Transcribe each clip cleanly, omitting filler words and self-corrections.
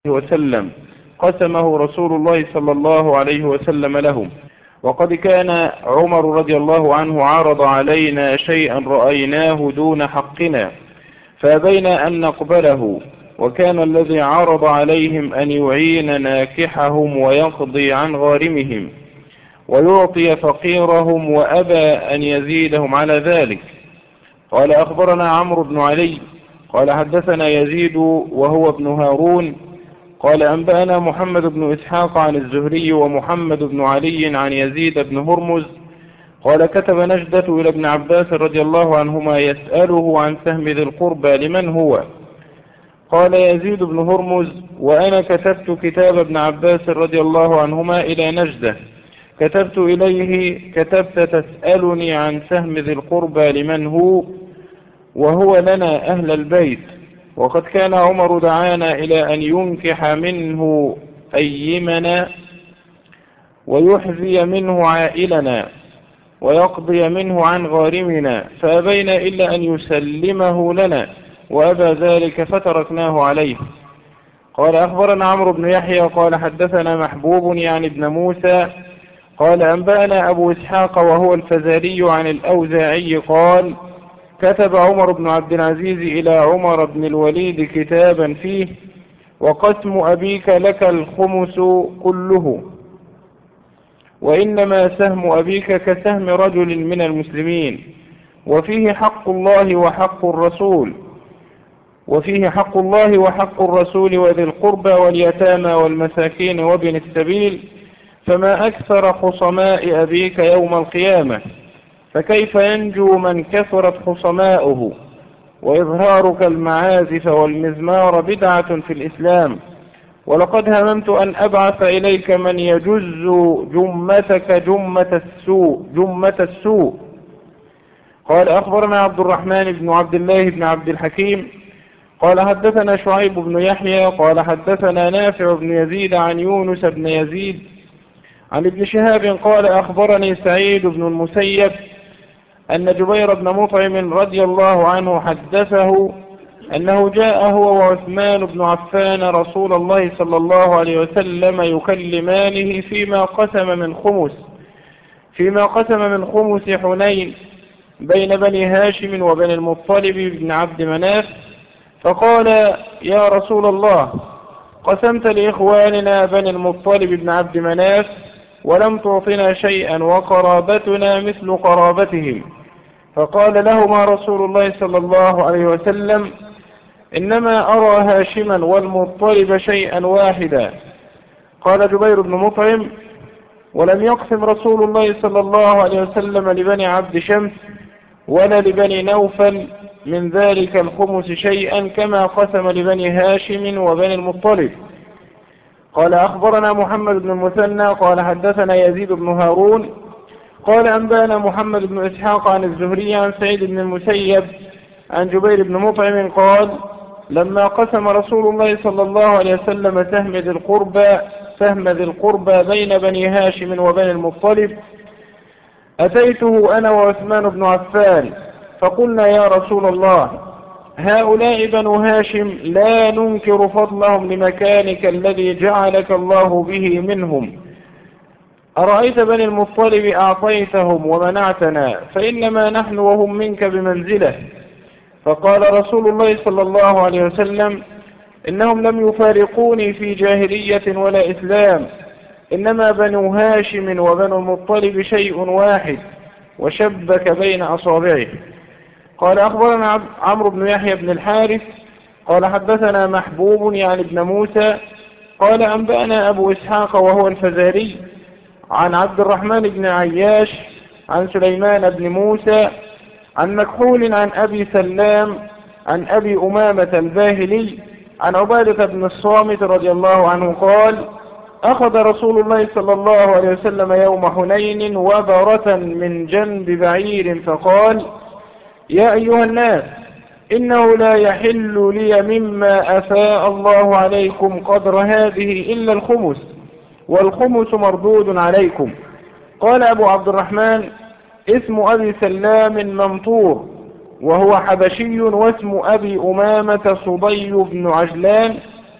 وسلم قسمه رسول الله صلى الله عليه وسلم لهم. وقد كان عمر رضي الله عنه عرض علينا شيئا رأيناه دون حقنا فأبينا أن نقبله، وكان الذي عرض عليهم أن يعين ناكحهم ويقضي عن غارمهم ويعطي فقيرهم، وأبى أن يزيدهم على ذلك. قال أخبرنا عمرو بن علي قال حدثنا يزيد وهو ابن هارون قال أنبأنا محمد بن إسحاق عن الزهري ومحمد بن علي عن يزيد بن هرمز قال كتب نجدة إلى ابن عباس رضي الله عنهما يسأله عن سهم ذي القربى لمن هو. قال يزيد بن هرمز وأنا كتبت كتاب ابن عباس رضي الله عنهما إلى نجدة، كتبت إليه كتبت تسألني عن سهم ذي القربى لمن هو وهو لنا أهل البيت، وقد كان عمر دعانا إلى أن ينكح منه أيمنا ويحذي منه عائلنا ويقضي منه عن غارمنا، فأبينا إلا أن يسلمه لنا، وأبى ذلك فتركناه عليه. قال أخبرنا عمرو بن يحيى قال حدثنا محبوب يعني ابن موسى قال أنبأنا أبو إسحاق وهو الفزاري عن الأوزاعي قال كتب عمر بن عبد العزيز إلى عمر بن الوليد كتابا فيه وقسم أبيك لك الخمس كله، وإنما سهم أبيك كسهم رجل من المسلمين، وفيه حق الله وحق الرسول وذي القربى واليتامى والمساكين وابن السبيل، فما أكثر خصماء أبيك يوم القيامة، فكيف ينجو من كثرت خصماؤه، وإظهارك المعازف والمزمار بدعة في الإسلام، ولقد هممت أن أبعث إليك من يجز جمتك جمة السوء. قال أخبرنا عبد الرحمن بن عبد الله بن عبد الحكيم قال حدثنا شعيب بن يحيى قال حدثنا نافع بن يزيد عن يونس بن يزيد عن ابن شهاب قال أخبرني سعيد بن المسيب أن جبير بن مطعم رضي الله عنه حدثه أنه جاء هو وعثمان بن عفان رسول الله صلى الله عليه وسلم يكلمانه فيما قسم من خمس حنين بين بني هاشم وبني المطلب بن عبد مناف، فقال يا رسول الله قسمت لإخواننا بني المطلب بن عبد مناف ولم تعطنا شيئا وقرابتنا مثل قرابتهم. فقال لهما رسول الله صلى الله عليه وسلم إنما أرى هاشما والمطلب شيئا واحدا. قال جبير بن مطعم ولم يقسم رسول الله صلى الله عليه وسلم لبني عبد شمس ولا لبني نوفل من ذلك الخمس شيئا كما قسم لبني هاشم وبني المطلب. قال أخبرنا محمد بن المثنى قال حدثنا يزيد بن هارون قال أنبأنا محمد بن إسحاق عن الزهري عن سعيد بن المسيب عن جبير بن مطعم قال لما قسم رسول الله صلى الله عليه وسلم سهم ذي القربى بين بني هاشم وبني المطلب أتيته أنا وعثمان بن عفان فقلنا يا رسول الله هؤلاء بنو هاشم لا ننكر فضلهم لمكانك الذي جعلك الله به منهم، أرأيت بني المطلب أعطيتهم ومنعتنا فإنما نحن وهم منك بمنزلة. فقال رسول الله صلى الله عليه وسلم إنهم لم يفارقوني في جاهلية ولا إسلام، إنما بنو هاشم وبنو المطلب شيء واحد، وشبك بين أصابعه. قال أخبرنا عمرو بن يحيى بن الحارث قال حدثنا محبوب يعني ابن موسى قال أنبأنا أبو إسحاق وهو الفزاري عن عبد الرحمن بن عياش عن سليمان بن موسى عن مكحول عن أبي سلام عن أبي أمامة الباهلي عن عبادة بن الصامت رضي الله عنه قال أخذ رسول الله صلى الله عليه وسلم يوم حنين وبرة من جنب بعير فقال يا أيها الناس إنه لا يحل لي مما أفاء الله عليكم قدر هذه إلا الخمس، والخمس مردود عليكم. قال أبو عبد الرحمن اسم أبي سلام ممطور وهو حبشي، واسم أبي أمامة صدي بن عجلان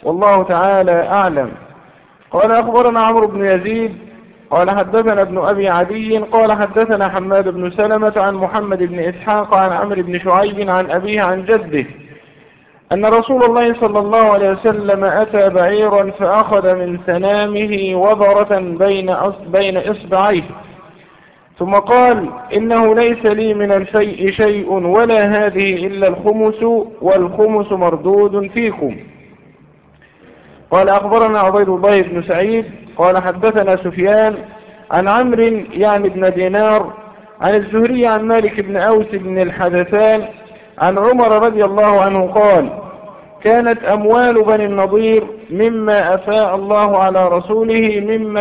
والله تعالى أعلم. قال أخبرنا عمرو بن يزيد قال حدثنا ابن أبي عدي قال حدثنا حماد بن سلمة عن محمد بن إسحاق عن عمرو بن شعيب عن أبيه عن جده أن رسول الله صلى الله عليه وسلم أتى بعيرا فأخذ من سنامه وبرة بين إصبعيه ثم قال إنه ليس لي من الشيء شيء ولا هذه إلا الخمس والخمس مردود فيكم. قال أخبرنا عبيد الله بن سعيد قال حدثنا سفيان عن عمرو يعني بن دينار عن الزهري عن مالك بن أوس بن الحدثان عن عمر رضي الله عنه قال كانت أموال بني النضير مما أفاء الله على رسوله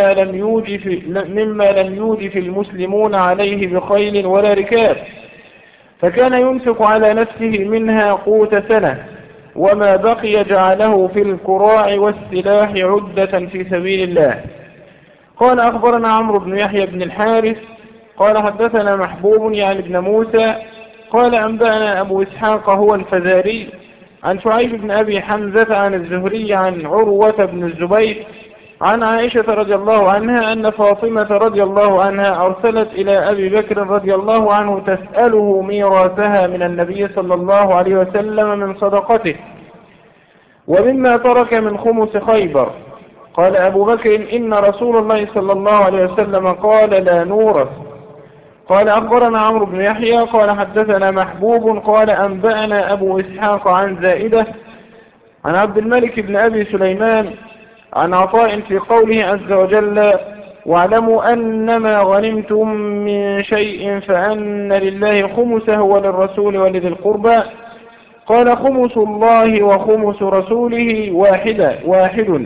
مما لم يوجف المسلمون عليه بخيل ولا ركاب، فكان ينفق على نفسه منها قوت سنة، وما بقي جعله في الكراع والسلاح عدة في سبيل الله. قال أخبرنا عمرو بن يحيى بن الحارث قال حدثنا محبوب يعني بن موسى قال أنبأنا أبو إسحاق هو الفزاري عن شعيب بن أبي حمزة عن الزهري عن عروة بن الزبير عن عائشة رضي الله عنها أن فاطمة رضي الله عنها أرسلت إلى أبي بكر رضي الله عنه تسأله ميراثها من النبي صلى الله عليه وسلم من صدقته ومما ترك من خمس خيبر. قال أبو بكر إن رسول الله صلى الله عليه وسلم قال لا نورث. قال أخبرنا عمرو بن يحيى قال حدثنا محبوب قال أنبأنا أبو إسحاق عن زائدة عن عبد الملك بن أبي سليمان عن عطاء في قوله عز وجل واعلموا أنما غنمتم من شيء فأن لله خمسه وللرسول ولذي القربى. قال خمس الله وخمس رسوله واحد.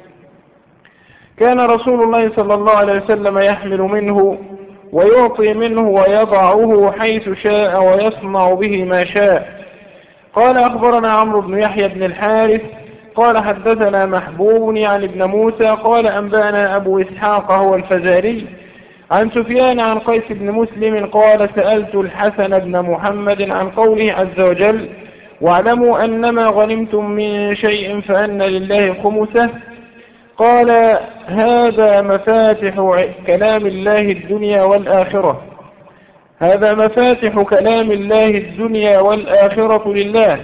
كان رسول الله صلى الله عليه وسلم يحمل منه ويعطي منه ويضعه حيث شاء ويصنع به ما شاء. قال أخبرنا عمرو بن يحيى بن الحارث قال حدثنا محبوب يعني ابن موسى قال أنبأنا أبو إسحاق هو الفزاري عن سفيان عن قيس بن مسلم قال سألت الحسن بن محمد عن قوله عز وجل واعلموا أنما غنمتم من شيء فأن لله خمسه. قال هذا مفاتح كلام الله الدنيا والآخرة، هذا مفاتح كلام الله الدنيا والآخرة لله.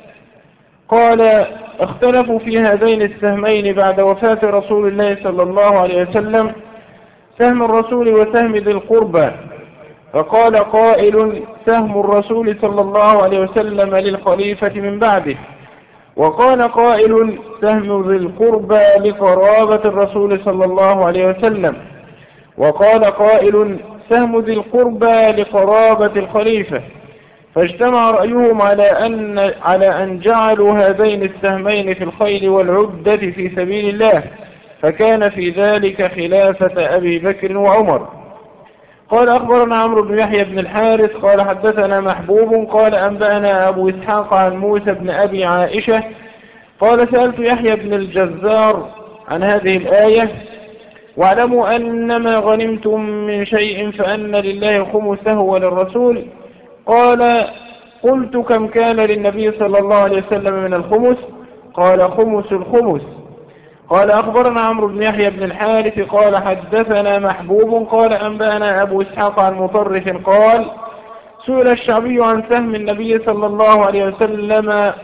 قال اختلفوا في هذين السهمين بعد وفاة رسول الله صلى الله عليه وسلم سهم الرسول وسهم ذي القربى، فقال قائل سهم الرسول صلى الله عليه وسلم للخليفة من بعده، وقال قائل سهم ذي القربى لقرابة الرسول صلى الله عليه وسلم، وقال قائل سهم ذي القربى لقرابة الخليفة. فاجتمع رأيهم على أن جعلوا هذين السهمين في الخيل والعدة في سبيل الله، فكان في ذلك خلافة أبي بكر وعمر. قال أخبرنا عمرو بن يحيى بن الحارث قال حدثنا محبوب قال أنبأنا أبو إسحاق عن موسى بن أبي عائشة قال سألت يحيى بن الجزار عن هذه الآية واعلموا أنما غنمتم من شيء فأن لله خمسه وللرسول. قال قلت كم كان للنبي صلى الله عليه وسلم من الخمس؟ قال خمس الخمس. قال أخبرنا عمرو بن يحيى بن الحارث قال حدثنا محبوب قال أنبأنا أبو إسحاق عن مطرف قال سئل الشعبي عن سهم النبي صلى الله عليه وسلم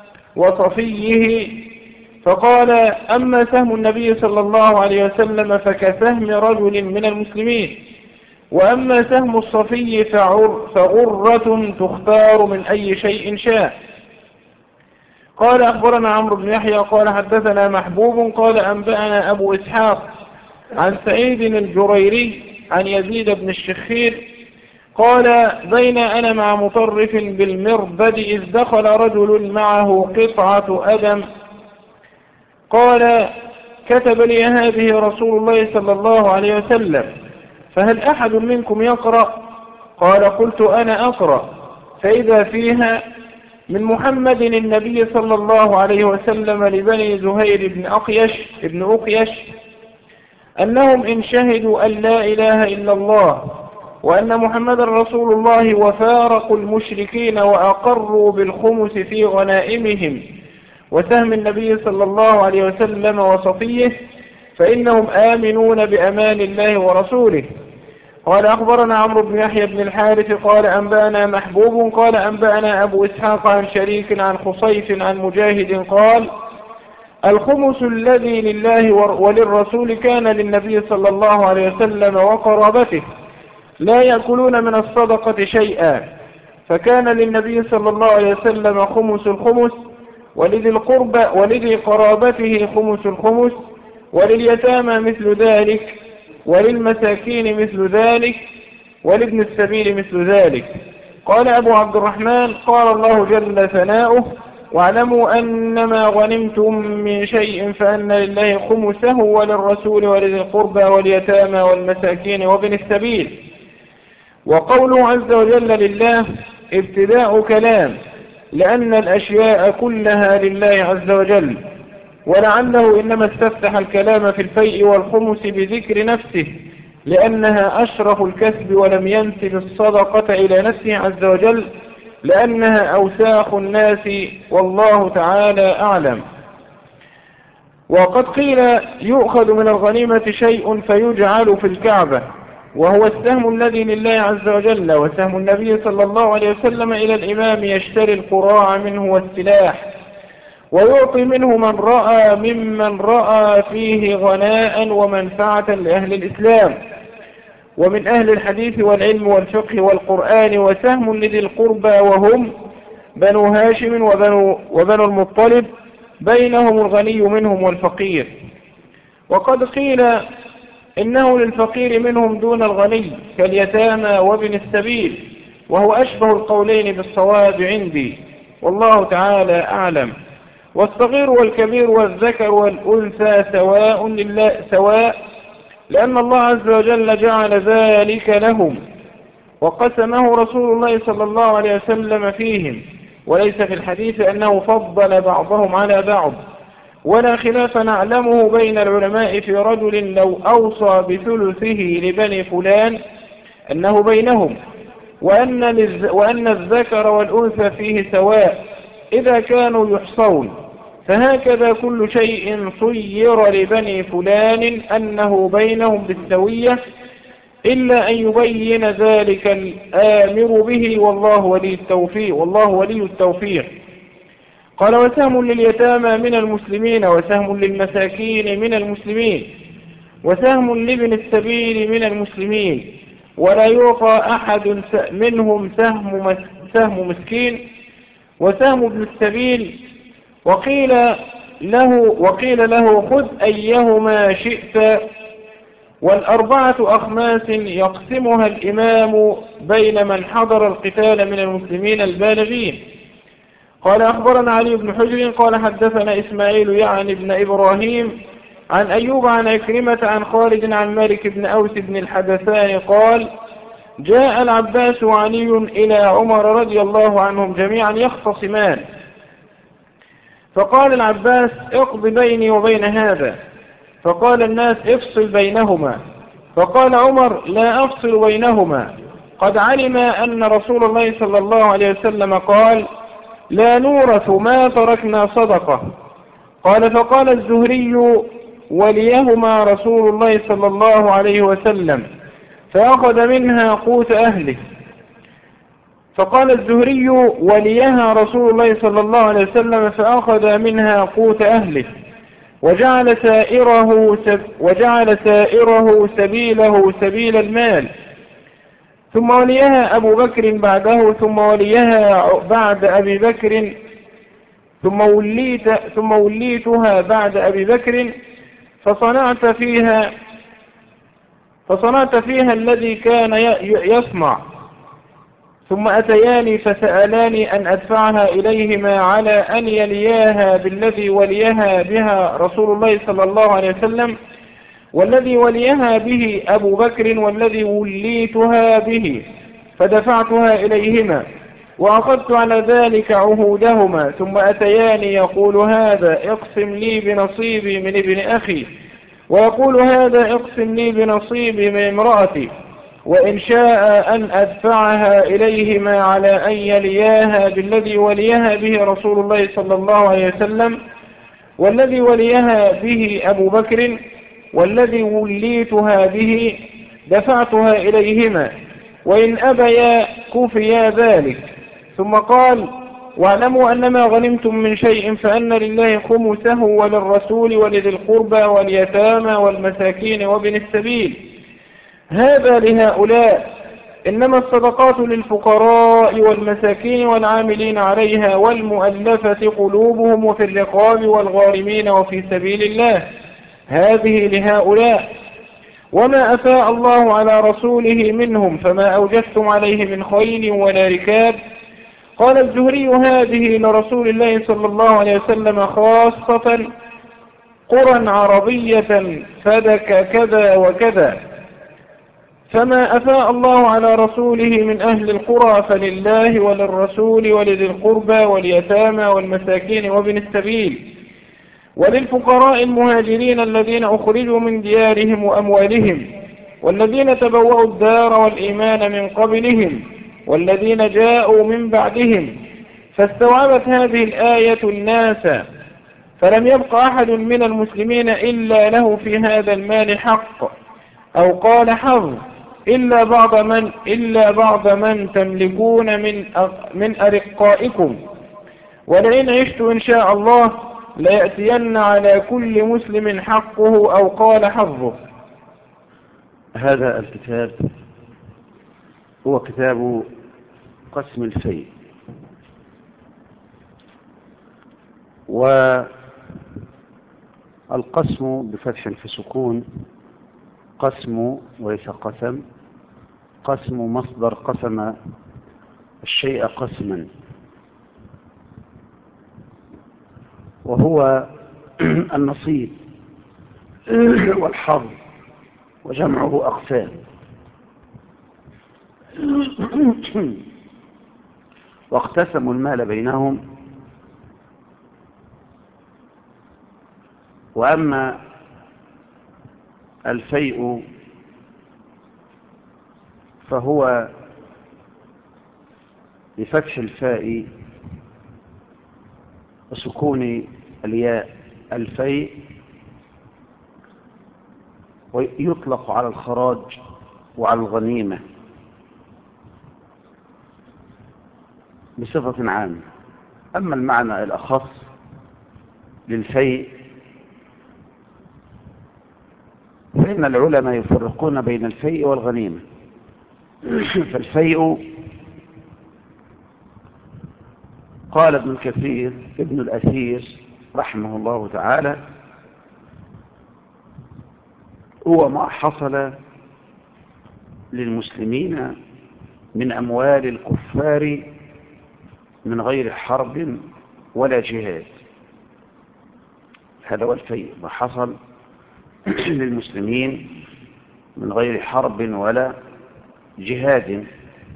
وصفيه فقال أما سهم النبي صلى الله عليه وسلم فكسهم رجل من المسلمين، وأما سهم الصفي فغرة تختار من أي شيء شاء. قال أخبرنا عمرو بن يحيى قال حدثنا محبوب قال أنبأنا أبو إسحاق عن سعيد الجريري عن يزيد بن الشخير قال بين أنا مع مطرف بالمربد إذ دخل رجل معه قطعة أدم قال كتب لي هذه رسول الله صلى الله عليه وسلم فهل أحد منكم يقرأ؟ قال قلت أنا أقرأ، فإذا فيها من محمد النبي صلى الله عليه وسلم لبني زهير بن أقيش أنهم إن شهدوا أن لا إله إلا الله وأن محمد رسول الله وفارقوا المشركين وأقروا بالخمس في غنائمهم وسهم النبي صلى الله عليه وسلم وصفيه، فإنهم آمنون بأمان الله ورسوله. قال أخبرنا عمرو بن يحيى بن الحارث قال أنبأنا محبوب قال أنبأنا أبو إسحاق عن شريك عن خصيف عن مجاهد قال الخمس الذي لله وللرسول كان للنبي صلى الله عليه وسلم وقرابته لا يأكلون من الصدقة شيئا، فكان للنبي صلى الله عليه وسلم خمس الخمس، ولذي القربى ولذي قرابته خمس الخمس، ولليتامى مثل ذلك، وللمساكين مثل ذلك، ولابن السبيل مثل ذلك. قال أبو عبد الرحمن قال الله جل ثناؤه واعلموا أنما غنمتم من شيء فأن لله خمسه وللرسول ولذي القربى واليتامى والمساكين وابن السبيل. وقوله عز وجل لله ابتداء كلام، لأن الأشياء كلها لله عز وجل، ولعله إنما استفتح الكلام في الفيء والخمس بذكر نفسه لأنها أشرف الكسب، ولم ينسب الصدقة إلى نفسه عز وجل لأنها أوساخ الناس، والله تعالى أعلم. وقد قيل يؤخذ من الغنيمة شيء فيجعل في الكعبة، وهو السهم الذي لله عز وجل، وسهم النبي صلى الله عليه وسلم إلى الإمام يشتري القراع منه والسلاح، ويعطي منه من رأى ممن رأى فيه غناء ومنفعة لأهل الإسلام ومن أهل الحديث والعلم والفقه والقرآن، وسهم لذي القربى وهم بنو هاشم وبنو المطلب، بينهم الغني منهم والفقير. وقد قيل إنه للفقير منهم دون الغني كاليتامى وابن السبيل، وهو أشبه القولين بالصواب عندي، والله تعالى أعلم. والصغير والكبير والذكر والأنثى سواء لأن الله عز وجل جعل ذلك لهم، وقسمه رسول الله صلى الله عليه وسلم فيهم، وليس في الحديث أنه فضل بعضهم على بعض، ولا خلاف نعلمه بين العلماء في رجل لو أوصى بثلثه لبني فلان أنه بينهم، وأن الذكر والأنثى فيه سواء إذا كانوا يحصون، فهكذا كل شيء صير لبني فلان أنه بينهم بالسوية، إلا أن يبين ذلك الآمر به، والله ولي التوفيق. قال وسهم لليتامى من المسلمين، وسهم للمساكين من المسلمين، وسهم لابن السبيل من المسلمين، ولا يعطى أحد منهم سهم مسكين وسهم ابن السبيل. وقيل له خذ أيهما شئت، والأربعة أخماس يقسمها الإمام بين من حضر القتال من المسلمين البالغين. قال أخبرنا علي بن حجر قال حدثنا إسماعيل يعني ابن إبراهيم عن أيوب عن عكرمة عن خالد عن مالك بن أوس بن الحدثان قال جاء العباس وعلي إلى عمر رضي الله عنهم جميعا يختصمان، فقال العباس اقض بيني وبين هذا، فقال الناس افصل بينهما، فقال عمر لا أفصل بينهما، قد علم أن رسول الله صلى الله عليه وسلم قال لا نورث ما تركنا صدقة. قال فقال الزهري وليهما رسول الله صلى الله عليه وسلم فأخذ منها قوت أهله. فقال الزهري وليها رسول الله صلى الله عليه وسلم فأخذ منها قوت أهله، وجعل سائره سبيله سبيل المال، ثم وليها أبو بكر بعده، ثم وليها بعد أبي بكر، ثم وليتها بعد أبي بكر، فصنعت فيها الذي كان يصنع، ثم أتياني فسألاني أن أدفعها إليهما على أن يلياها بالذي وليها بها رسول الله صلى الله عليه وسلم، والذي وليها به أبو بكر، والذي وليتها به، فدفعتها إليهما وأخذت على ذلك عهودهما، ثم أتياني يقول هذا اقسم لي بنصيبي من ابن أخي، ويقول هذا اقسم لي بنصيبي من امرأتي، وإن شاء أن أدفعها إليهما على أن يلياها بالذي وليها به رسول الله صلى الله عليه وسلم، والذي وليها به أبو بكر، والذي وليتها به دفعتها إليهما، وإن أبيا كفيا ذلك. ثم قال: واعلموا أن ما غنمتم من شيء فأن لله خمسه وللرسول ولذي القربى واليتامى والمساكين وابن السبيل. هذا لهؤلاء، إنما الصدقات للفقراء والمساكين والعاملين عليها والمؤلفة قلوبهم وفي الرقاب والغارمين وفي سبيل الله. هذه لهؤلاء. وما أفاء الله على رسوله منهم فما أوجفتم عليه من خيل ولا ركاب. قال الزهري: هذه لرسول الله صلى الله عليه وسلم خاصة، قرى عربية فدك كذا وكذا. فما أفاء الله على رسوله من أهل القرى فلله وللرسول ولذي القربى واليتامى والمساكين وابن السبيل، وللفقراء المهاجرين الذين أخرجوا من ديارهم وأموالهم، والذين تبوأوا الدار والإيمان من قبلهم، والذين جاءوا من بعدهم. فاستوعبت هذه الآية الناس، فلم يبق أحد من المسلمين إلا له في هذا المال حق، أو قال حظ، إلا بعض من تملكون من أرقائكم. ولئن عشت إن شاء الله ليأتين على كل مسلم حقه، أو قال حظه. هذا الكتاب هو كتاب قسم الفيء، والقسم بفتح في سكون قسم وليس قسم. قسم مصدر قسم الشيء قسما، وهو النصيب والحظ، وجمعه أقسام. واقتسموا المال بينهم. وأما الفيء فهو بفتح الفاء وسكون الياء الفيء، ويطلق على الخراج وعلى الغنيمة بصفة عامة. أما المعنى الأخص للفيء فإن العلماء يفرقون بين الفيء والغنيمة. فالفيء قال ابن كثير ابن الأثير رحمه الله تعالى هو ما حصل للمسلمين من أموال الكفار من غير حرب ولا جهاد. هذا هو الفيء، ما حصل للمسلمين من غير حرب ولا جهاد.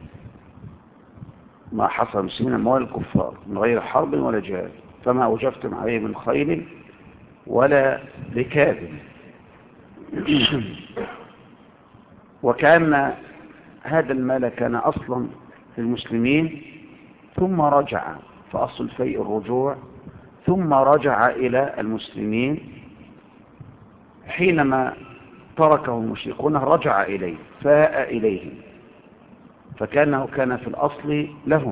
ما حصل للمسلمين أموال الكفار من غير حرب ولا جهاد، فما أوجفتم عليه من خيل ولا ركاب. وكان هذا المال كان أصلا للمسلمين ثم رجع، فأصل الفيء الرجوع، ثم رجع إلى المسلمين حينما تركه المشركون، رجع إليه، فاء إليهم، فكان في الأصل لهم.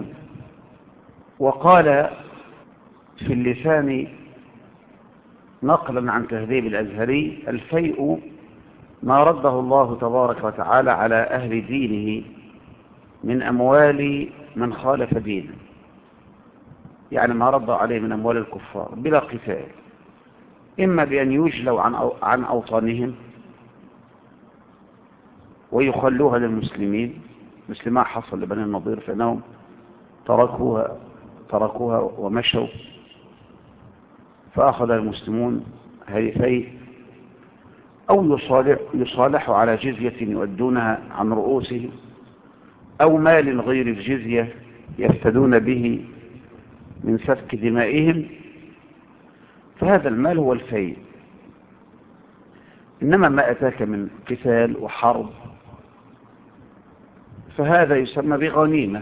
وقال في اللسان نقلا عن تهذيب الأزهري: الفيء ما رده الله تبارك وتعالى على أهل دينه من أموال من خالف دينه، يعني ما رد عليه من أموال الكفار بلا قتال، إما بأن يجلوا عن أوطانهم ويخلوها للمسلمين، مثل ما حصل لبني النضير فإنهم تركوها ومشوا، فأخذ المسلمون هذه فيء، أو يصالحوا على جزية يؤدونها عن رؤوسهم، أو مال غير الجزية يفتدون به من سفك دمائهم، فهذا المال هو الفيء. إنما ما أتاك من قتال وحرب فهذا يسمى بغنيمة،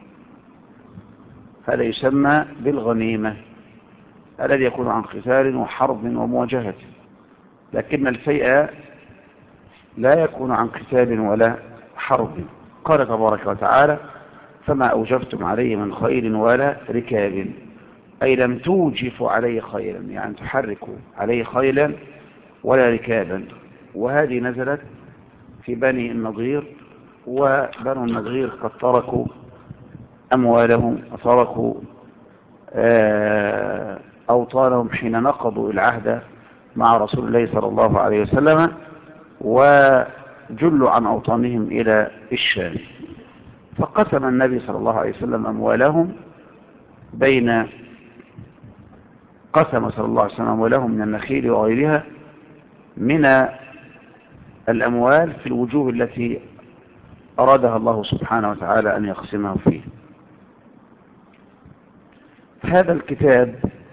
هذا يسمى بالغنيمة الذي يكون عن قتال وحرب ومواجهة. لكن الفيء لا يكون عن قتال ولا حرب. قال تبارك وتعالى: فما أوجفتم عليه من خيل ولا ركاب، أي لم توجفوا عليه خيلا، يعني تحركوا عليه خيلا ولا ركابا. وهذه نزلت في بني النضير، وبنو النضير قد تركوا أموالهم وتركوا أوطانهم حين نقضوا العهد مع رسول الله صلى الله عليه وسلم، وجلوا عن أوطانهم إلى الشام. فقسم النبي صلى الله عليه وسلم أموالهم قسم صلى الله عليه وسلم أموالهم من النخيل وغيرها من الأموال في الوجوه التي أرادها الله سبحانه وتعالى أن يقسمه فيه. هذا الكتاب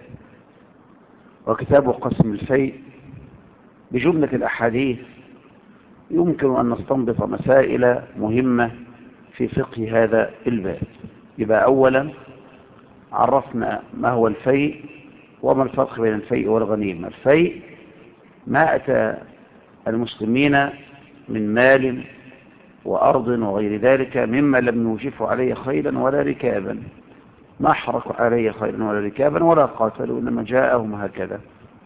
وكتاب قسم الفيء بجملة الأحاديث يمكن أن نستنبط مسائل مهمة في فقه هذا الباب. يبقى أولا عرفنا ما هو الفيء وما الفرق بين الفيء والغنيمة. الفيء ما أتى المسلمين من مال وأرض وغير ذلك مما لم يوجفوا عليه خيلا ولا ركابا، ما حركوا عليه خيلا ولا ركابا ولا قاتلوا، إنما جاءهم هكذا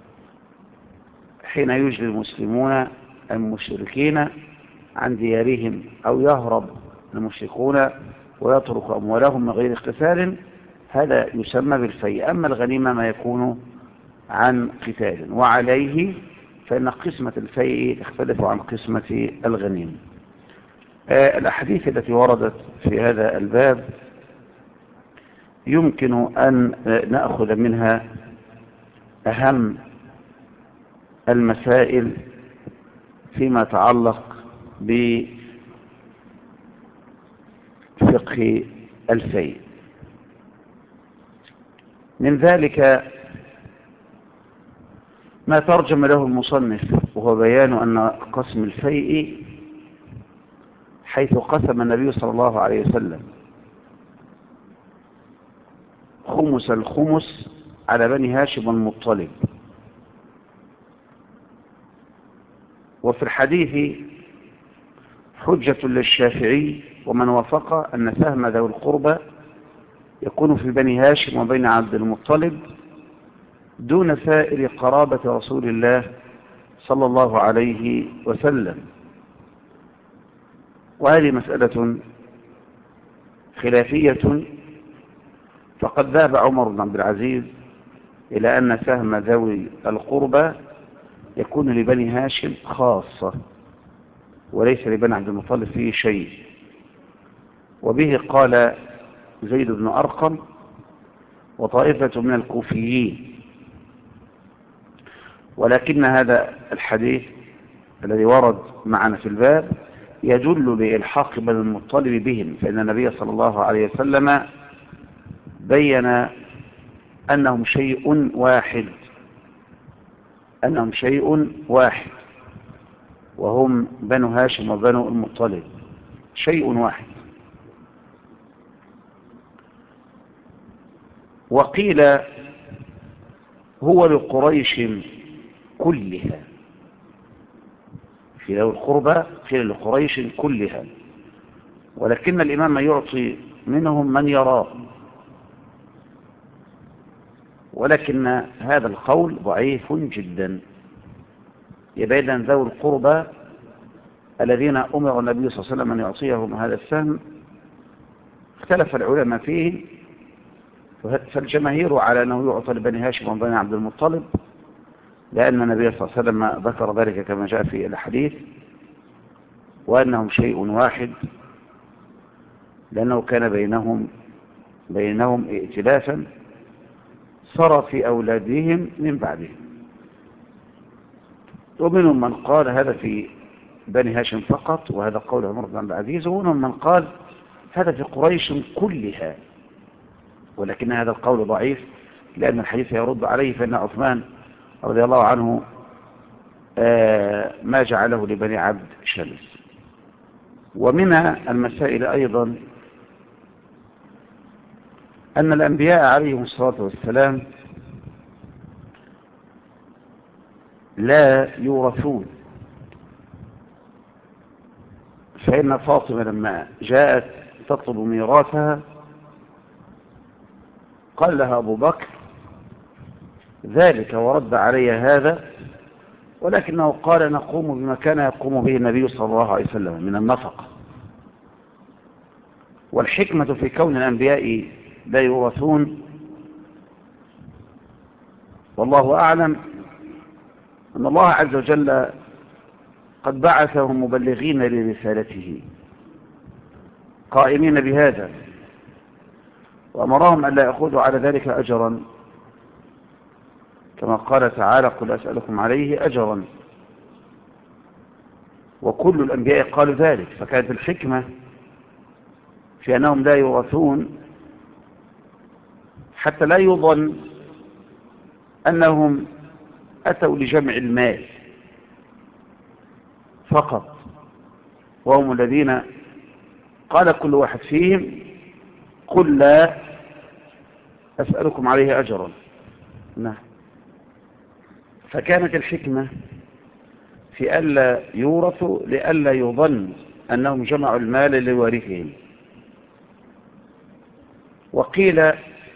حين يجري المسلمون المشركين عن ديارهم أو يهرب المشركون ويترك أموالهم من غير قتال، هذا يسمى بالفيء. أما الغنيمة ما يكون عن قتال، وعليه فإن قسمة الفيء تختلف عن قسمة الغنيمة. الأحاديث التي وردت في هذا الباب يمكن أن نأخذ منها أهم المسائل فيما يتعلق بفقه الفيء. من ذلك ما ترجم له المصنف، وهو بيان أن قسم الفيء حيث قسم النبي صلى الله عليه وسلم خمس الخمس على بني هاشم المطلب. وفي الحديث حجة للشافعي ومن وافق أن سهم ذوي القربى يكون في بني هاشم وبين عبد المطلب دون سائر قرابة رسول الله صلى الله عليه وسلم. وهذه مسألة خلافية، فقد ذهب عمر بن عبد العزيز إلى أن سهم ذوي القربى يكون لبني هاشم خاصة وليس لبني عبد المطلب فيه شيء. وبه قال زيد بن أرقم وطائفة من الكوفيين. ولكن هذا الحديث الذي ورد معنا في الباب يدل لإلحاق بني المطلب بهم، فإن النبي صلى الله عليه وسلم بين أنهم شيء واحد، أنهم شيء واحد، وهم بنو هاشم وبنو المطلب شيء واحد. وقيل هو لقريش كلها، في ذوي القربى قيل لقريش كلها، ولكن الإمام يعطي منهم من يراه، ولكن هذا القول ضعيف جدا. يبين ذوي القربى الذين أمر النبي صلى الله عليه وسلم أن يعطيهم هذا السهم اختلف العلماء فيه، فالجماهير على أنه يعطى لبني هاشم وبني عبد المطلب، لأن النبي صلى الله عليه وسلم ذكر ذلك كما جاء في الحديث، وأنهم شيء واحد، لأنه كان بينهم ائتلافا صار في أولادهم من بعدهم. ومنهم من قال هذا في بني هاشم فقط، وهذا قول عمر بن عبد العزيز، ومنهم من قال هذا في قريش كلها، ولكن هذا القول ضعيف لأن الحديث يرد عليه، فإن عثمان رضي الله عنه ما جعله لبني عبد شمس. ومن المسائل أيضا أن الأنبياء عليهم الصلاة والسلام لا يورثون، فإن فاطمة لما جاءت تطلب ميراثها قال لها أبو بكر ذلك ورد علي هذا، ولكنه قال نقوم بما كان يقوم به النبي صلى الله عليه وسلم من النفقة. والحكمة في كون الأنبياء لا يورثون والله أعلم أن الله عز وجل قد بعثهم مبلغين لرسالته قائمين بهذا، وأمرهم أن لا يأخذوا على ذلك أجرا، كما قال تعالى قل أسألكم عليه أجرا، وكل الأنبياء قالوا ذلك. فكانت الحكمة في أنهم لا يورثون حتى لا يظن أنهم أتوا لجمع المال فقط، وهم الذين قال كل واحد فيهم قل لا أسألكم عليه أجرا. نعم. فكانت الحكمة في ألا يورثوا لألا يظن أنهم جمعوا المال لوارثهم. وقيل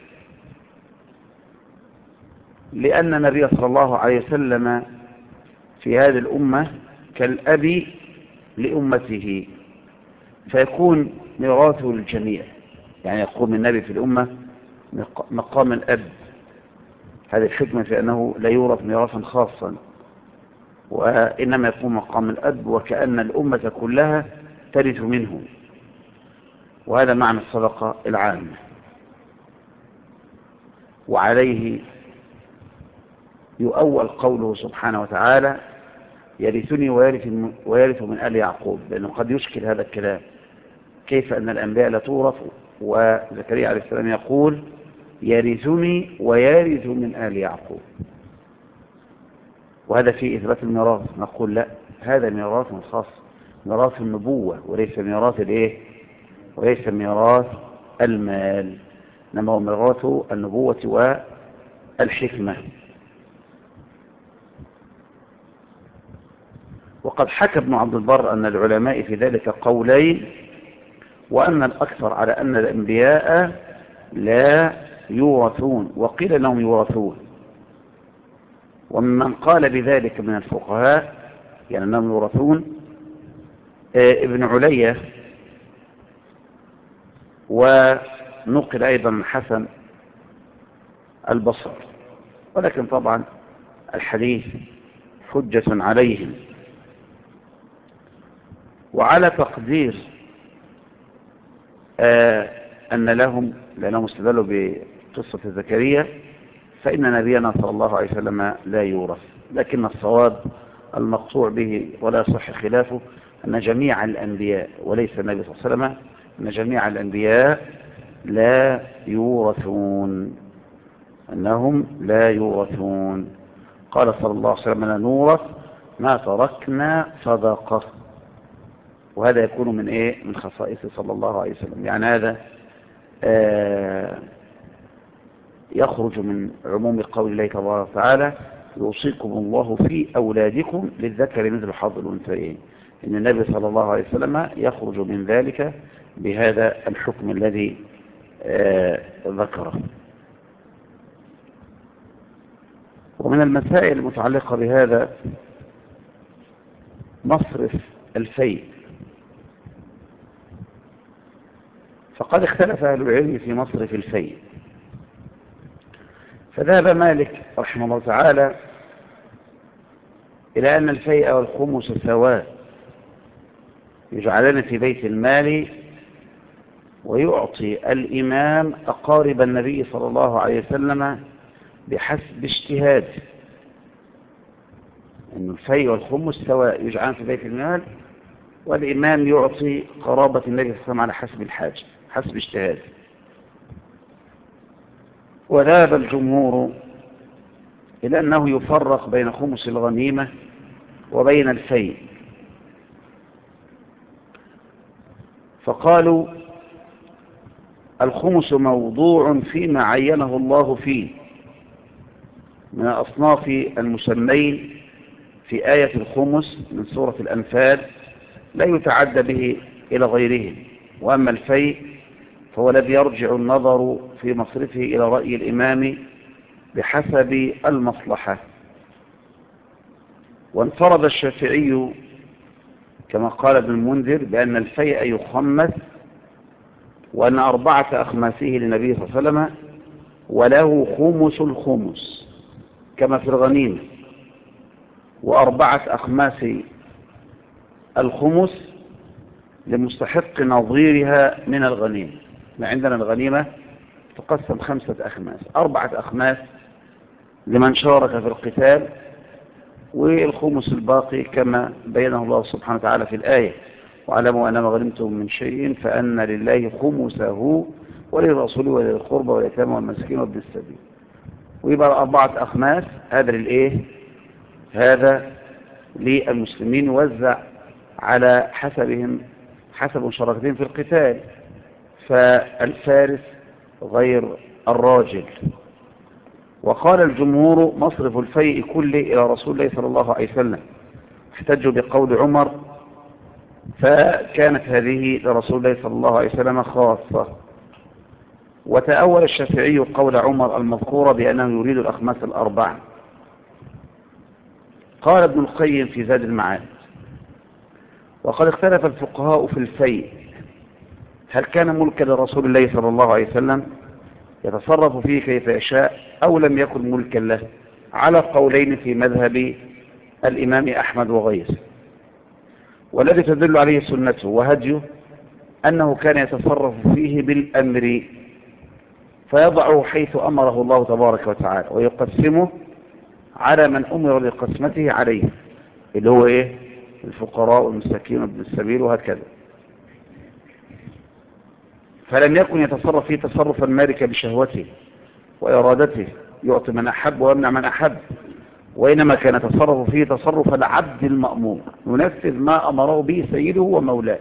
لأن النبي صلى الله عليه وسلم في هذه الأمة كالأب لأمته، فيكون ميراثه للجميع، يعني يقوم النبي في الأمة مقام الأب. هذه الحكمة في أنه لا يورث ميراثا خاصا، وإنما يقوم مقام الأب، وكأن الأمة كلها ترث منه، وهذا معنى الصدقة العامة. وعليه يؤول قوله سبحانه وتعالى يرثني ويرث من آل يعقوب، لأنه قد يشكل هذا الكلام، كيف أن الأنبياء لا تورث وزكريا عليه السلام يقول يرثني ويرث من آل يعقوب، وهذا في إثبات الميراث. نقول لا، هذا ميراث خاص، ميراث النبوة، وليس ميراث الايه، وليس ميراث المال، إنما هو ميراث النبوة والحكمة. وقد حكى ابن عبد البر أن العلماء في ذلك قولين، وأن الأكثر على أن الأنبياء لا يورثون، وقيل أنهم يورثون. ومن قال بذلك من الفقهاء يعني أنهم يورثون ابن علية، ونقل أيضا من حسن البصري، ولكن طبعا الحديث حجة عليهم. وعلى تقدير أن لأنهم استدلوا بقصة زكريا، فإن نبينا صلى الله عليه وسلم لا يورث، لكن الصواب المقطوع به ولا يصح خلافه أن جميع الأنبياء، وليس النبي صلى الله عليه وسلم، أن جميع الأنبياء لا يورثون، أنهم لا يورثون. قال صلى الله عليه وسلم لا نورث ما تركنا صدقة، وهذا يكون من إيه؟ من خصائصه صلى الله عليه وسلم. يعني هذا يخرج من عموم قول الله تبارك وتعالى يوصيكم الله في أولادكم للذكر مثل حظ الأنثيين، إن النبي صلى الله عليه وسلم يخرج من ذلك بهذا الحكم الذي ذكره. ومن المسائل المتعلقة بهذا مصرف الفيء، فقد اختلف أهل العلم في مصرف الفيء، فذهب مالك رحمه الله تعالى إلى أن الفيء والخمس سواء، يجعلان في بيت المال، ويعطي الإمام أقارب النبي صلى الله عليه وسلم بحسب اجتهاده، أن الفيء والخمس سواء يجعلان في بيت المال، والإمام يعطي قرابة النبي صلى الله عليه وسلم على حسب الحاجة، حسب اجتهاده. وذهب الجمهور إلى أنه يفرق بين خمس الغنيمة وبين الفيء، فقالوا الخمس موضوع فيما عينه الله فيه من أصناف المسمين في آية الخمس من سورة الأنفال لا يتعدى به إلى غيره. وأما الفيء فهو الذي يرجع النظر في مصرفه إلى رأي الإمام بحسب المصلحة. وانفرد الشافعي كما قال ابن المنذر بأن الفيء يخمس، وأن 4 أخماسه للنبي صلى الله عليه وسلم وله خمس الخمس كما في الغنيمة، و4 أخماس الخمس لمستحق نظيرها من الغنيمة. ما عندنا الغنيمة تقسم 5 أخماس، 4 أخماس لمن شارك في القتال، والخمس الباقي كما بينه الله سبحانه وتعالى في الآية: واعلموا أن ما غنمتم من شيء فأن لله خمسه وللرسول وللقربى واليتامى والمسكين وابن السبيل. ويبقى 4 أخماس هذا للإيه؟ هذا للمسلمين، يوزع على حسبهم حسب مشاركتهم في القتال. فالفارس غير الراجل. وقال الجمهور مصرف الفيء كله إلى رسول الله صلى الله عليه وسلم، احتجوا بقول عمر، فكانت هذه لرسول الله صلى الله عليه وسلم خاصة. وتأول الشافعي قول عمر المذكورة بأنه يريد الأخماس 4. قال ابن القيم في زاد المعاد: وقد اختلف الفقهاء في الفيء، هل كان ملكا لرسول الله صلى الله عليه وسلم يتصرف فيه كيف يشاء أو لم يكن ملكا له، على قولين في مذهب الإمام أحمد وغيره. والذي تدل عليه سنته وهديه أنه كان يتصرف فيه بالأمر، فيضعه حيث أمره الله تبارك وتعالى، ويقسمه على من أمر لقسمته عليه، اللي هو إيه؟ الفقراء والمساكين وابن السبيل وهكذا. فلم يكن يتصرف فيه تصرفا مالكا بشهوته وإرادته، يعطي من أحب ويمنع من أحب، وإنما كان يتصرف فيه تصرف العبد المأمور، ينفذ ما أمره به سيده ومولاه،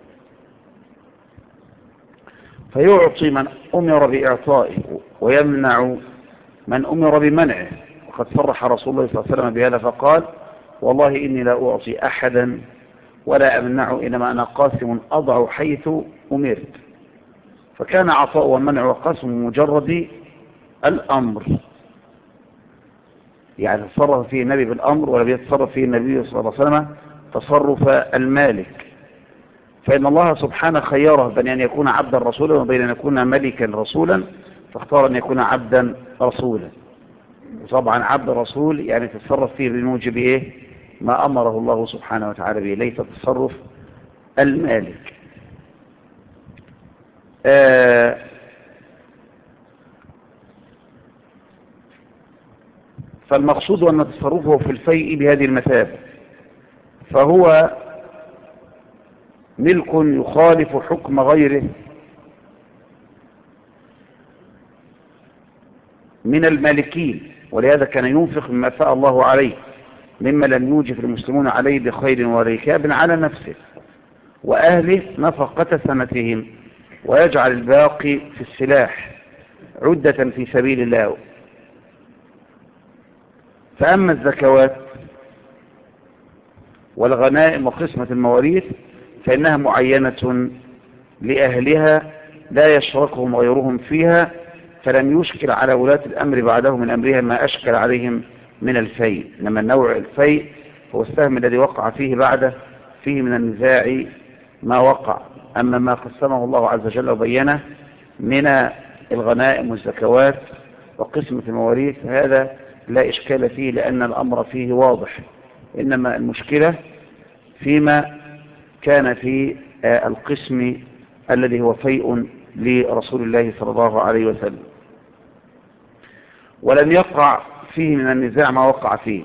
فيعطي من أمر بإعطائه ويمنع من أمر بمنعه. وقد صرح رسول الله صلى الله عليه وسلم بهذا فقال: والله إني لا أعطي أحدا ولا أمنع، إنما أنا قاسم أضع حيث أمرت. فكان عطاء والمنع وقسم مجرد الأمر، يعني تصرف فيه النبي بالأمر، ولم يتصرف فيه النبي صلى الله عليه وسلم تصرف المالك. فإن الله سبحانه خيره بين أن يكون عبدا رسولا وبين أن يكون ملكا رسولا، فاختار أن يكون عبدا رسولا. وطبعا عبد رسول يعني تتصرف فيه بموجب إيه؟ ما أمره الله سبحانه وتعالى به، ليس تصرف المالك. فالمقصود أن تصرفه في الفيء بهذه المثابة، فهو ملك يخالف حكم غيره من المالكين، ولهذا كان ينفق مما فاء الله عليه مما لم يوجف المسلمون عليه بخير وركاب على نفسه وأهله نفقة سنتهم، ويجعل الباقي في السلاح عدة في سبيل الله. فأما الزكوات والغنائم وقسمة المواريث فإنها معينة لأهلها لا يشركهم غيرهم فيها، فلم يشكل على ولاة الأمر بعده من أمرها ما أشكل عليهم من الفيء. إنما النوع الفيء هو السهم الذي وقع فيه بعده فيه من النزاع ما وقع. أما ما قسمه الله عز وجل وبينه من الغنائم والزكوات وقسمة المواريث هذا لا إشكال فيه، لأن الأمر فيه واضح. إنما المشكلة فيما كان في القسم الذي هو فيء لرسول الله صلى الله عليه وسلم، ولم يقع فيه من النزاع ما وقع فيه.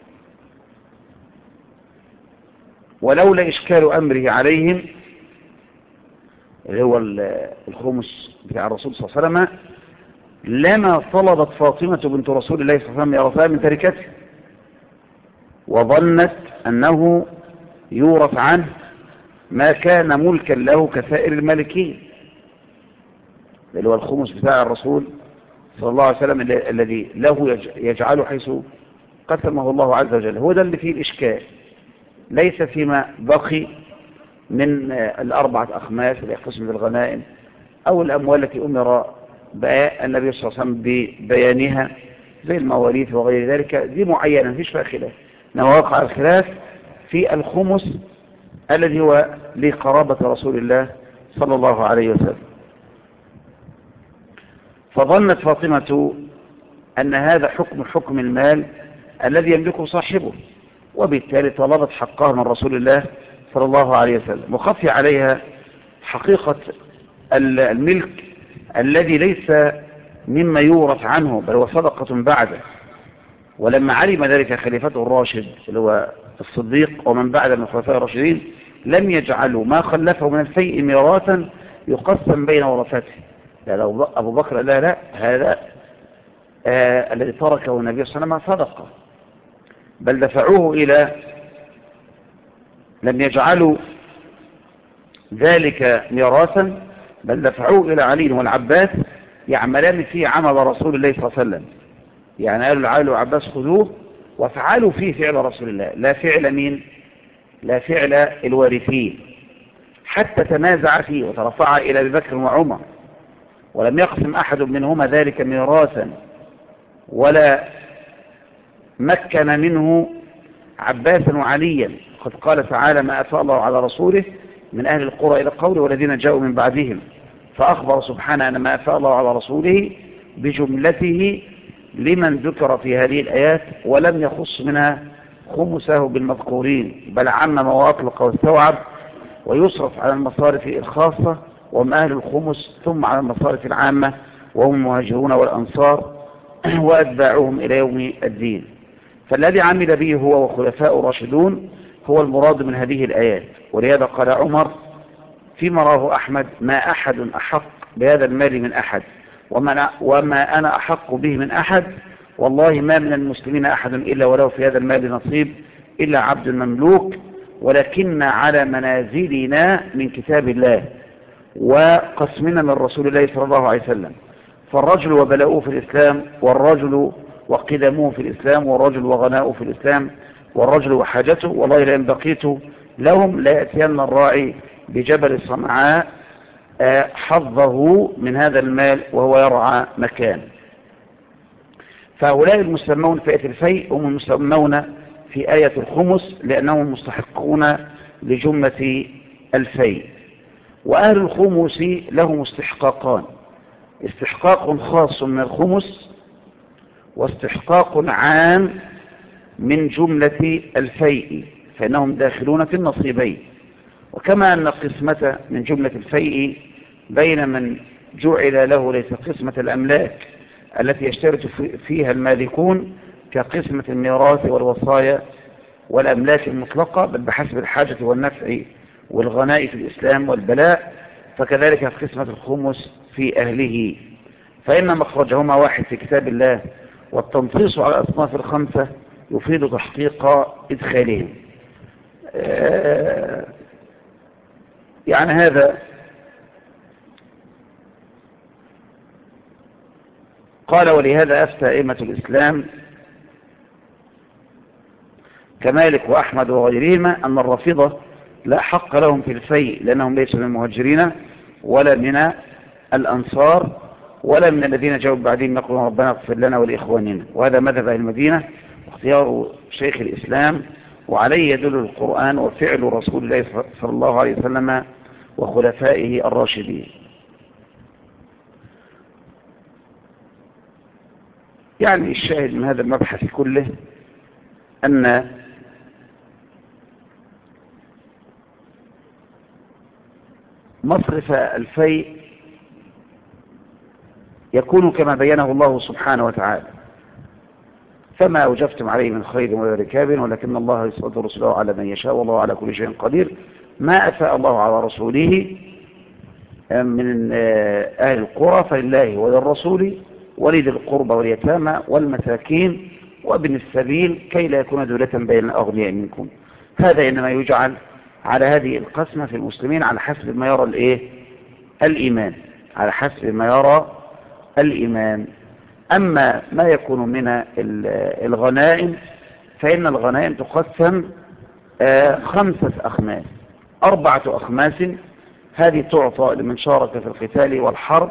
ولولا إشكال أمره عليهم اللي هو الخمس بتاع الرسول صلى الله عليه وسلم لما طلبت فاطمة بنت رسول الله صلى الله عليه وسلم يرثها من تركته، وظنت أنه يورث عنه ما كان ملكا له كسائر المالكين، اللي هو الخمس بتاع الرسول صلى الله عليه وسلم الذي له يجعله حيث قسمه الله عز وجل. هو ده اللي فيه الإشكال، ليس فيما بقي من الأربعة أخماس اللي يقسم بالغنائم أو الأموال التي أمر النبي صلى الله عليه وسلم ببيانها زي المواريث وغير ذلك، دي معينة مفيش فيها خلاف. إنما وقع الخلاف في الخمس الذي هو لقرابة رسول الله صلى الله عليه وسلم. فظنت فاطمة أن هذا حكم المال الذي يملكه صاحبه، وبالتالي طلبت حقها من رسول الله صلى الله عليه وسلم، وخفي عليها حقيقة الملك الذي ليس مما يورث عنه بل هو صدقة بعده. ولما علم ذلك خليفته الراشد اللي هو الصديق ومن بعد من الخلفاء الراشدين لم يجعلوا ما خلفه من الفيء ميراثا يقسم بين ورثته. لا، لو أبو بكر لا هذا الذي تركه النبي صلى الله عليه وسلم صدقة، بل دفعوه إلى، لم يجعلوا ذلك ميراثا بل دفعوه إلى علي والعباس يعملان فيه عمل رسول الله صلى الله عليه وسلم. يعني قالوا لعلي وعباس خذوه وافعلوا فيه فعل رسول الله، لا فعل مين؟ لا فعل الوارثين، حتى تنازع فيه وترفع إلى أبي بكر وعمر، ولم يقسم أحد منهما ذلك ميراثا ولا مكن منه عباسا وعليا. قد قال تعالى ما أفاء الله على رسوله من أهل القرى إلى قوله والذين جاءوا من بعدهم، فأخبر سبحانه أن ما أفاء الله على رسوله بجملته لمن ذكر في هذه الآيات، ولم يخص منها خمسه بالمذكورين، بل عمم وأطلق واستوعب، ويصرف على المصارف الخاصة وهم أهل الخمس، ثم على المصارف العامة وهم المهاجرون والأنصار وأتباعهم إلى يوم الدين. فالذي عمل به هو وخلفاء راشدون هو المراد من هذه الآيات. ولهذا قال عمر فيما راه أحمد ما أحد أحق بهذا المال من أحد وما أنا أحق به من أحد، والله ما من المسلمين أحد إلا وله في هذا المال نصيب إلا عبد مملوك، ولكن على منازلنا من كتاب الله وقسمنا من رسول الله صلى الله عليه وسلم. فالرجل وبلاؤه في الإسلام، والرجل وقدموه في الإسلام، والرجل وغناؤه في الإسلام، والرجل وحاجته، والله لئن بقيت لهم لا يأتين الراعي بجبل صنعاء حظه من هذا المال وهو يرعى مكان. فهؤلاء المسمون في آية الفيء هم المسمون في آية الخمس لأنهم مستحقون لجملة الفيء. وأهل الخمس لهم استحقاقان: استحقاق خاص من الخمس، واستحقاق عام من جملة الفيء، فإنهم داخلون في النصيبين. وكما أن قسمة من جملة الفيء بين من جعل له ليس قسمة الأملاك التي يشترط فيها المالكون كقسمة الميراث والوصايا والأملاك المطلقة، بل بحسب الحاجة والنفع والغناء في الإسلام والبلاء، فكذلك قسمة الخمس في أهله. فإن مخرجهما واحد في كتاب الله، والتنصيص على الأصناف الخمسة يفيد تحقيق إدخالهم. يعني هذا قال: ولهذا أفتى أئمة الإسلام كمالك وأحمد وغيرهما أن الرافضة لا حق لهم في الفيء، لأنهم ليسوا من المهاجرين ولا من الأنصار ولا من الذين جاءوا بعدهم يقولون ربنا اغفر لنا ولإخواننا. وهذا مذهب أهل المدينة واختيار شيخ الإسلام، وعليه يدل القرآن وفعل رسول الله صلى الله عليه وسلم وخلفائه الراشدين. يعني الشاهد من هذا المبحث كله أن مصرف الفيء يكون كما بينه الله سبحانه وتعالى: فما أوجفتم عليه من خير ولا ركاب ولكن الله يسعد رسله على من يشاء والله على كل شيء قدير. ما أفاء الله على رسوله من أهل القرى فلله وللرسول ولذي القربى واليتامى والمساكين وابن السبيل كي لا يكون دولة بين الأغنياء منكم. هذا إنما يجعل على هذه القسمة في المسلمين على حسب ما يرى الإيمان، على حسب ما يرى الإيمان. أما ما يكون من الغنائم فإن الغنائم تقسم 5 أخماس، 4 أخماس هذه تعطى لمن شارك في القتال والحرب،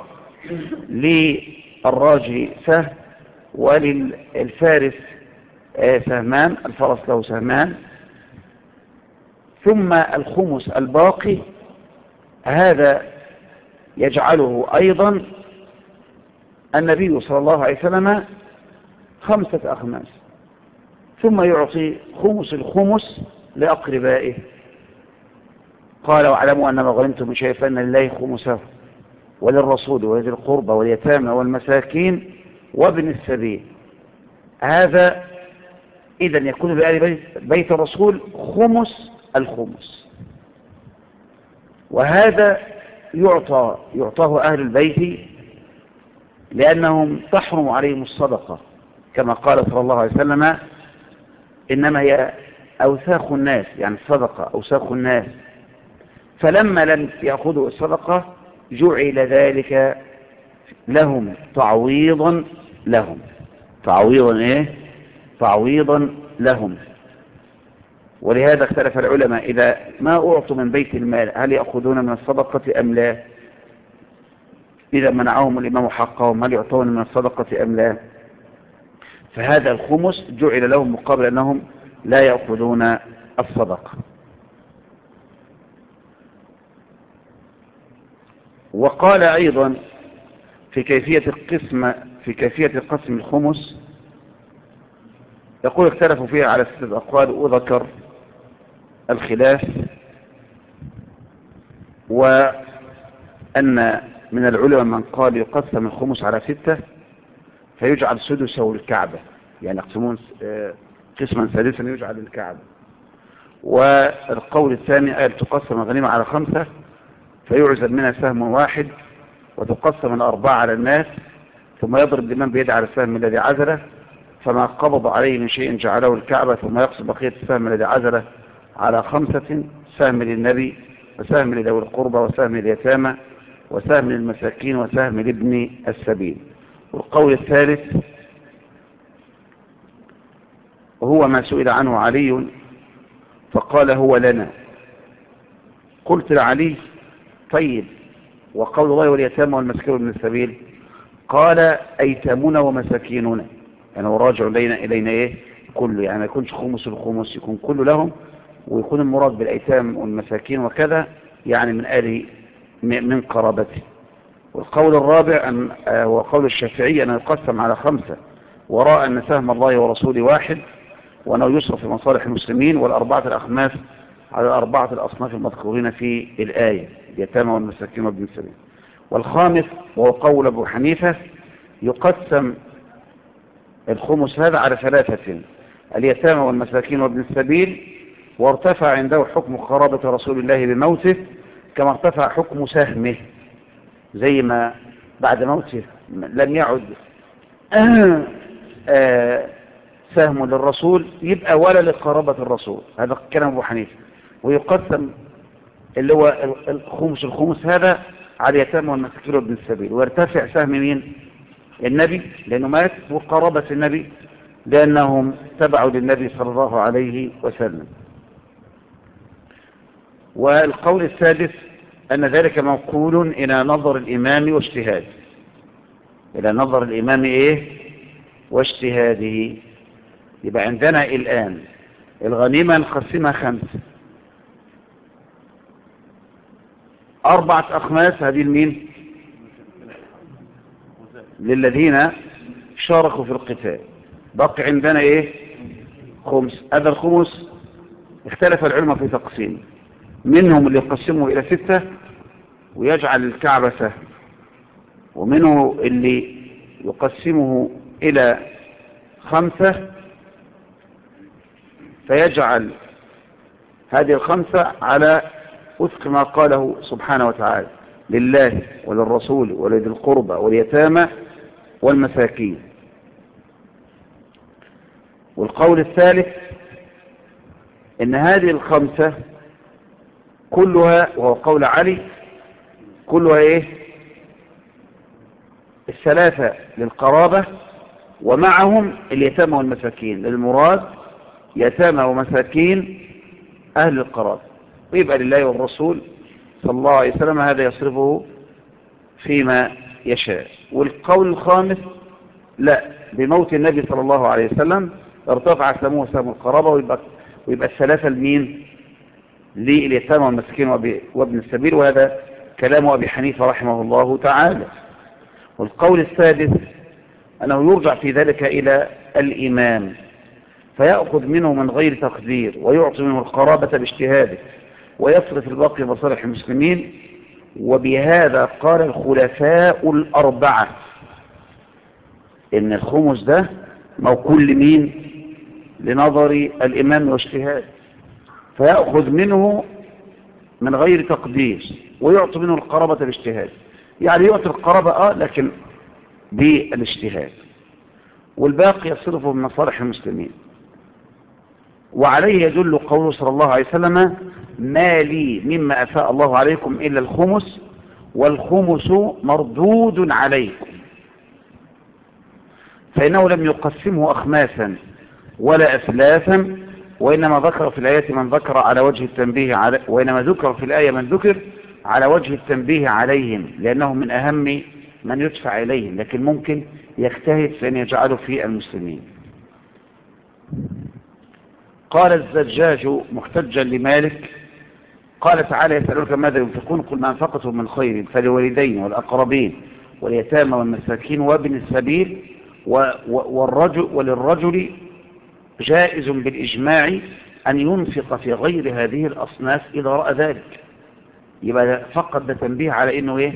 للراجل سهم، وللفارس سهمان، الفرس له سهمان. ثم الخمس الباقي هذا يجعله أيضا النبي صلى الله عليه وسلم 5 أخماس، ثم يعطي خمس الخمس لأقربائه. قال واعلموا أنما غنمتم من شيء فإن لله خمسه وللرسول ولذي القربى واليتامى والمساكين وابن السبيل. هذا إذا يكون بآل بيت الرسول خمس الخمس، وهذا يعطاه أهل البيت لأنهم تحرم عليهم الصدقة، كما قال صلى الله عليه وسلم إنما هي أوساخ الناس، يعني الصدقة أوساخ الناس. فلما لم يأخذوا الصدقة جعل ذلك لهم تعويضا لهم، تعويضا لهم. ولهذا اختلف العلماء إذا ما أعطوا من بيت المال هل يأخذون من الصدقة أم لا؟ إذا منعهم الإمام حقهم هل يعطون من الصدقة أم لا؟ فهذا الخمس جعل لهم مقابل أنهم لا يأخذون الصدقة. وقال أيضا في كيفية قسم الخمس، يقول اختلفوا فيها على 6 أقوال، وذكر الخلاف، وأن من العلماء من قال يقسم الخمس على 6 فيجعل سدسه الكعبة، يعني يقسمون قسما سادسا يجعل الكعبة. والقول الثاني قال تقسم الغنيمة على 5 فيعزل منها سهم واحد، وتقسم 4 على الناس، ثم يضرب الإمام بيده على السهم الذي عزله، فما قبض عليه من شيء جعله الكعبة، ثم يقسم بقية السهم الذي عزله على 5، سهم للنبي وسهم لذوي القربى وسهم لليتامى وسهم للمساكين وسهم لابن السبيل. والقول الثالث وهو ما سئل عنه علي فقال هو لنا. قلت لعلي طيب وقول الله واليتامى والمساكين وابن السبيل؟ قال أيتامنا ومساكيننا، يعني هو راجع إلينا كله، يعني ما يكونش خمس الخمس، يكون كله لهم، ويكون المراد بالأيتام والمساكين وكذا يعني من قرابته. والقول الرابع هو قول الشافعي أنه يقسم على 5 وراء أن سهم الله ورسوله واحد، وأنه يصرف في مصالح المسلمين، والأربعة الأخماس على 4 الأصناف المذكورين في الآية، اليتامى والمساكين وابن السبيل. والخامس وهو قول أبو حنيفة يقسم الخمس هذا على 3، اليتامى والمساكين وابن السبيل، وارتفع عنده حكم قرابة رسول الله بموته كما ارتفع حكم سهمه، زي ما بعد موته لم يعد سهم للرسول يبقى ولا لقرابة الرسول، هذا كلام أبو حنيفة. ويقسم اللي هو الخمس هذا على اليتامى والمساكين وابن السبيل، ويرتفع سهم مين؟ النبي لأنه مات، وقرابة النبي لأنهم تبعوا للنبي صلى الله عليه وسلم. والقول السادس أن ذلك منقول إلى نظر الإمام واجتهاده، إلى نظر الإمام واجتهاده. يبقى عندنا الآن الغنيمة نقسمها 5، 4 أخماس هذه لمين؟ للذين شاركوا في القتال. بقي عندنا خمس. هذا الخمس اختلف العلماء في تقسيمه، منهم اللي يقسمه إلى 6 ويجعل الكعبة سهم، ومنه اللي يقسمه إلى 5 فيجعل هذه 5 على وفق ما قاله سبحانه وتعالى لله وللرسول ولذي القربى واليتامى والمساكين. والقول الثالث ان هذه 5 كلها، وهو قول علي، كلها ايه؟ الثلاثة للقرابة، ومعهم اليتامى والمساكين. المراد يتامى ومساكين أهل القرابة، ويبقى لله والرسول صلى الله عليه وسلم هذا يصرفه فيما يشاء. والقول الخامس لا، بموت النبي صلى الله عليه وسلم ارتفع سموه سهم القرابة، ويبقى الثلاثة لمين؟ لليتامى والمساكين وابن السبيل، وهذا كلام أبي حنيفة رحمه الله تعالى. والقول السادس أنه يرجع في ذلك إلى الإمام فيأخذ منه من غير تقدير ويعطي منه القرابة باجتهاده ويصرف الباقي مصالح المسلمين. وبهذا قال الخلفاء الأربعة إن الخمس ده موكول لمين؟ لنظر الإمام واجتهاد، فيأخذ منه من غير تقدير ويعطي منه القرابة باجتهاد. يعني يعطي القرابة لكن بالاجتهاد، والباقي يصرفه من مصالح المسلمين. وعليه يدل قوله صلى الله عليه وسلم: ما لي مما أفاء الله عليكم إلا الخمس، والخمس مردود عليكم. فإنه لم يقسمه أخماسا ولا أثلاثا، وإنما ذكر في الآية من ذكر على وجه التنبيه وإنما ذكر في الآية من ذكر على وجه التنبيه عليهم، لأنهم من أهم من يدفع إليهم، لكن ممكن يجتهد في أن يجعله في المسلمين. قال الزجاج محتجا لمالك: قال تعالى: يسألونك ماذا ينفقون، قل ما أنفقتم من خير فللوالدين والأقربين واليتامى والمساكين وابن السبيل وللرجل جائز بالإجماع أن ينفق في غير هذه الأصناف إذا رأى ذلك. يبقى فقط ده تنبيه على إنه إيه؟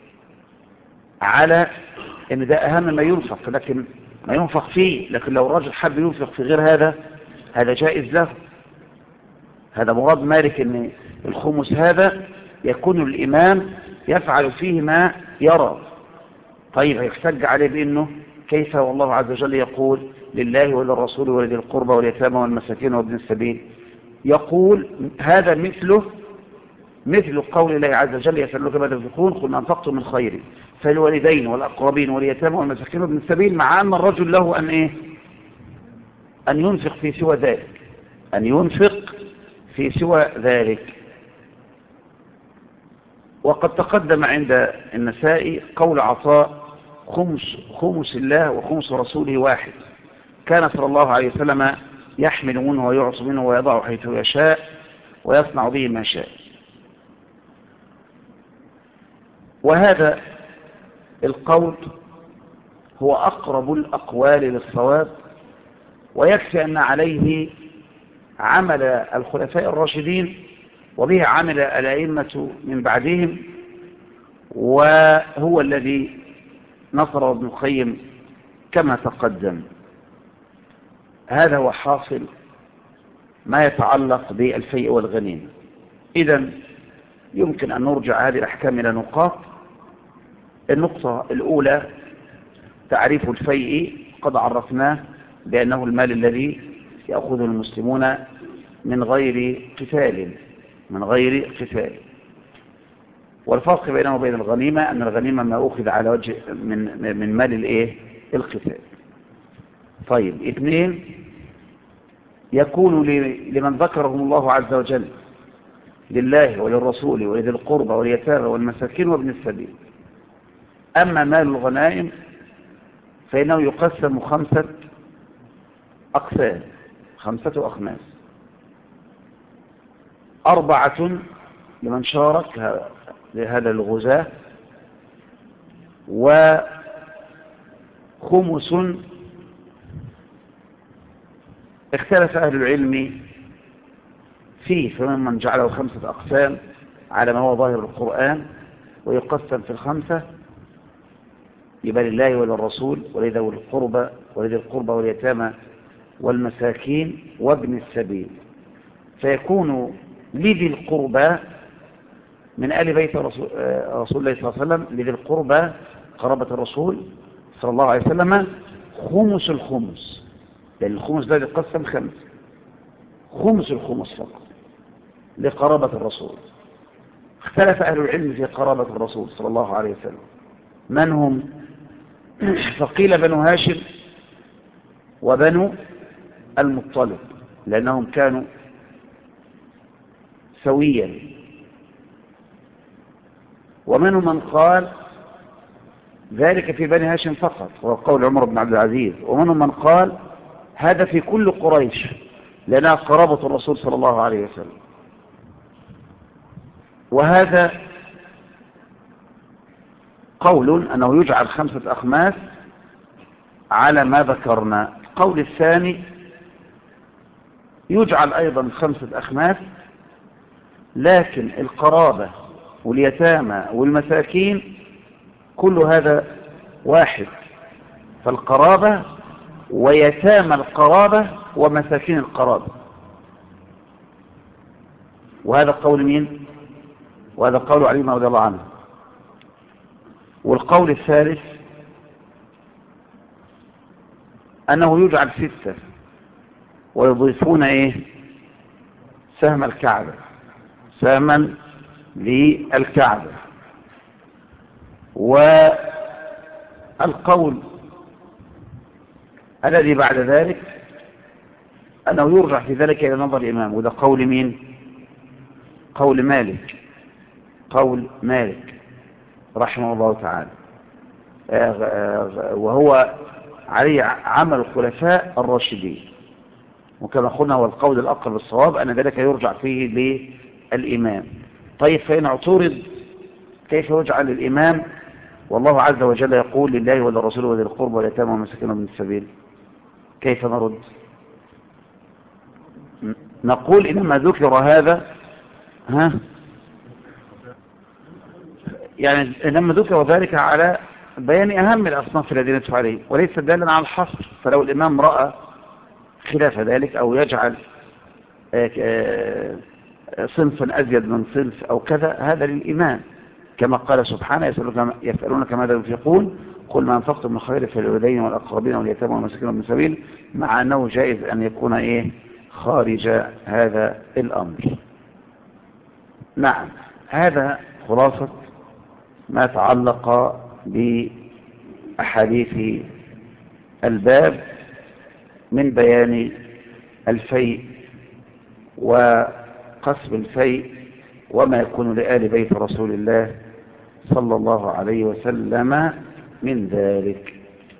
على إن ده أهم ما ينفق، لكن ما ينفق فيه. لكن لو الرجل حب ينفق في غير هذا جائز له. هذا مراد مالك، إن الخمس هذا يكون الإمام يفعل فيه ما يرى. طيب هيحتج عليه بأنه كيف والله عز وجل يقول لله وللرسول ولذي القربى واليتامى والمساكين وابن السبيل؟ يقول هذا مثل قول الله عز وجل: يسألونك ماذا ينفقون، قل ما أنفقتم من خير فالوالدين والأقربين واليتامى والمساكين وابن السبيل، مع أن الرجل له أن ينفق في سوى ذلك، أن ينفق في سوى ذلك. وقد تقدم عند النسائي قول عطاء: خمس الله وخمس رسوله واحد. كان صلى الله عليه وسلم يحمل منه ويعصي منه ويضع حيث يشاء ويصنع به ما شاء. وهذا القول هو أقرب الأقوال للصواب، ويكفي أن عليه عمل الخلفاء الراشدين، وبه عمل الأئمة من بعدهم، وهو الذي نصر ابن القيم كما تقدم. هذا هو حاصل ما يتعلق بالفيء والغنيمة. إذن يمكن أن نرجع هذه الأحكام إلى نقاط. النقطة الأولى تعريف الفيء، قد عرفناه بأنه المال الذي يأخذه المسلمون من غير قتال. والفرق بينه وبين الغنيمة أن الغنيمة ما أخذ على وجه من مال القتال. طيب، 2، يكون لمن ذكرهم الله عز وجل لله وللرسول ولذي القربى واليتامى والمساكين وابن السبيل. أما مال الغنائم فإنه يقسم 5 أقسام، 5 أخماس: 4 لمن شارك لهذا الغزاة، وخمس اختلف أهل العلم فيه، فمن جعله 5 أقسام على ما هو ظاهر القرآن، ويقسم في 5: يبقى لله وللرسول ولذي القربى واليتامى والمساكين وابن السبيل. فيكون لذي القربى من آل بيت رسول الله صلى الله عليه وسلم، لذي القربى قرابة الرسول صلى الله عليه وسلم، خمس الخمس، لأن الخمس ده يقسم 5، خمس الخمس فقط لقرابة الرسول اختلف أهل العلم في قرابة الرسول صلى الله عليه وسلم من هم؟ فقيل بنو هاشم وبنو المطلب لأنهم كانوا سويا، ومنهم من قال ذلك في بني هاشم فقط وهو قول عمر بن عبد العزيز، ومنهم من قال هذا في كل قريش لأنها قرابة الرسول صلى الله عليه وسلم. وهذا قول أنه يجعل 5 أخماس على ما ذكرنا. القول الثاني يجعل أيضا 5 أخماس، لكن القرابة واليتامى والمساكين كل هذا واحد، فالقرابة ويتامى القرابة ومساكين القرابة. وهذا قول مين؟ وهذا قول علي رضي الله عنه. والقول الثالث أنه يجعل 6 ويضيفون إيه؟ سهم الكعبة، سهما للكعبة. والقول الذي بعد ذلك أنه يرجع في ذلك إلى نظر الإمام، وده قول مين؟ قول مالك، قول مالك رحمه الله تعالى، وهو عليه عمل الخلفاء الراشدين. وكما قلنا هو القول الأقرب الصواب أن ذلك يرجع فيه للإمام. طيب فإن اعترض كيف يجعل الإمام والله عز وجل يقول لله وللرسول وذي القربى واليتامى والمساكين وابن السبيل؟ كيف نرد؟ نقول إنما ذكر هذا يعني إنما ذكر ذلك على بيان أهم الأصناف الذين يدفع عليه وليس دالا على الحصر. فلو الإمام رأى خلاف ذلك أو يجعل صنفا أزيد من صنف أو كذا هذا للإمام، كما قال سبحانه يسألونك ماذا ينفقون قل ما أنفقتم من خير فللوالدين والأقربين واليتامى والمساكين وابن السبيل، مع أنه جائز أن يكون إيه خارج هذا الأمر. نعم، هذا خلاصة ما تعلق بأحاديث الباب من بيان الفيء وقسم الفيء وما يكون لآل بيت رسول الله صلى الله عليه وسلم من ذلك.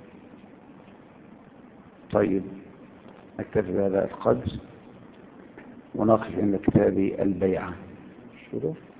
طيب نكتفي بهذا القدر ونقف عند كتاب البيعة.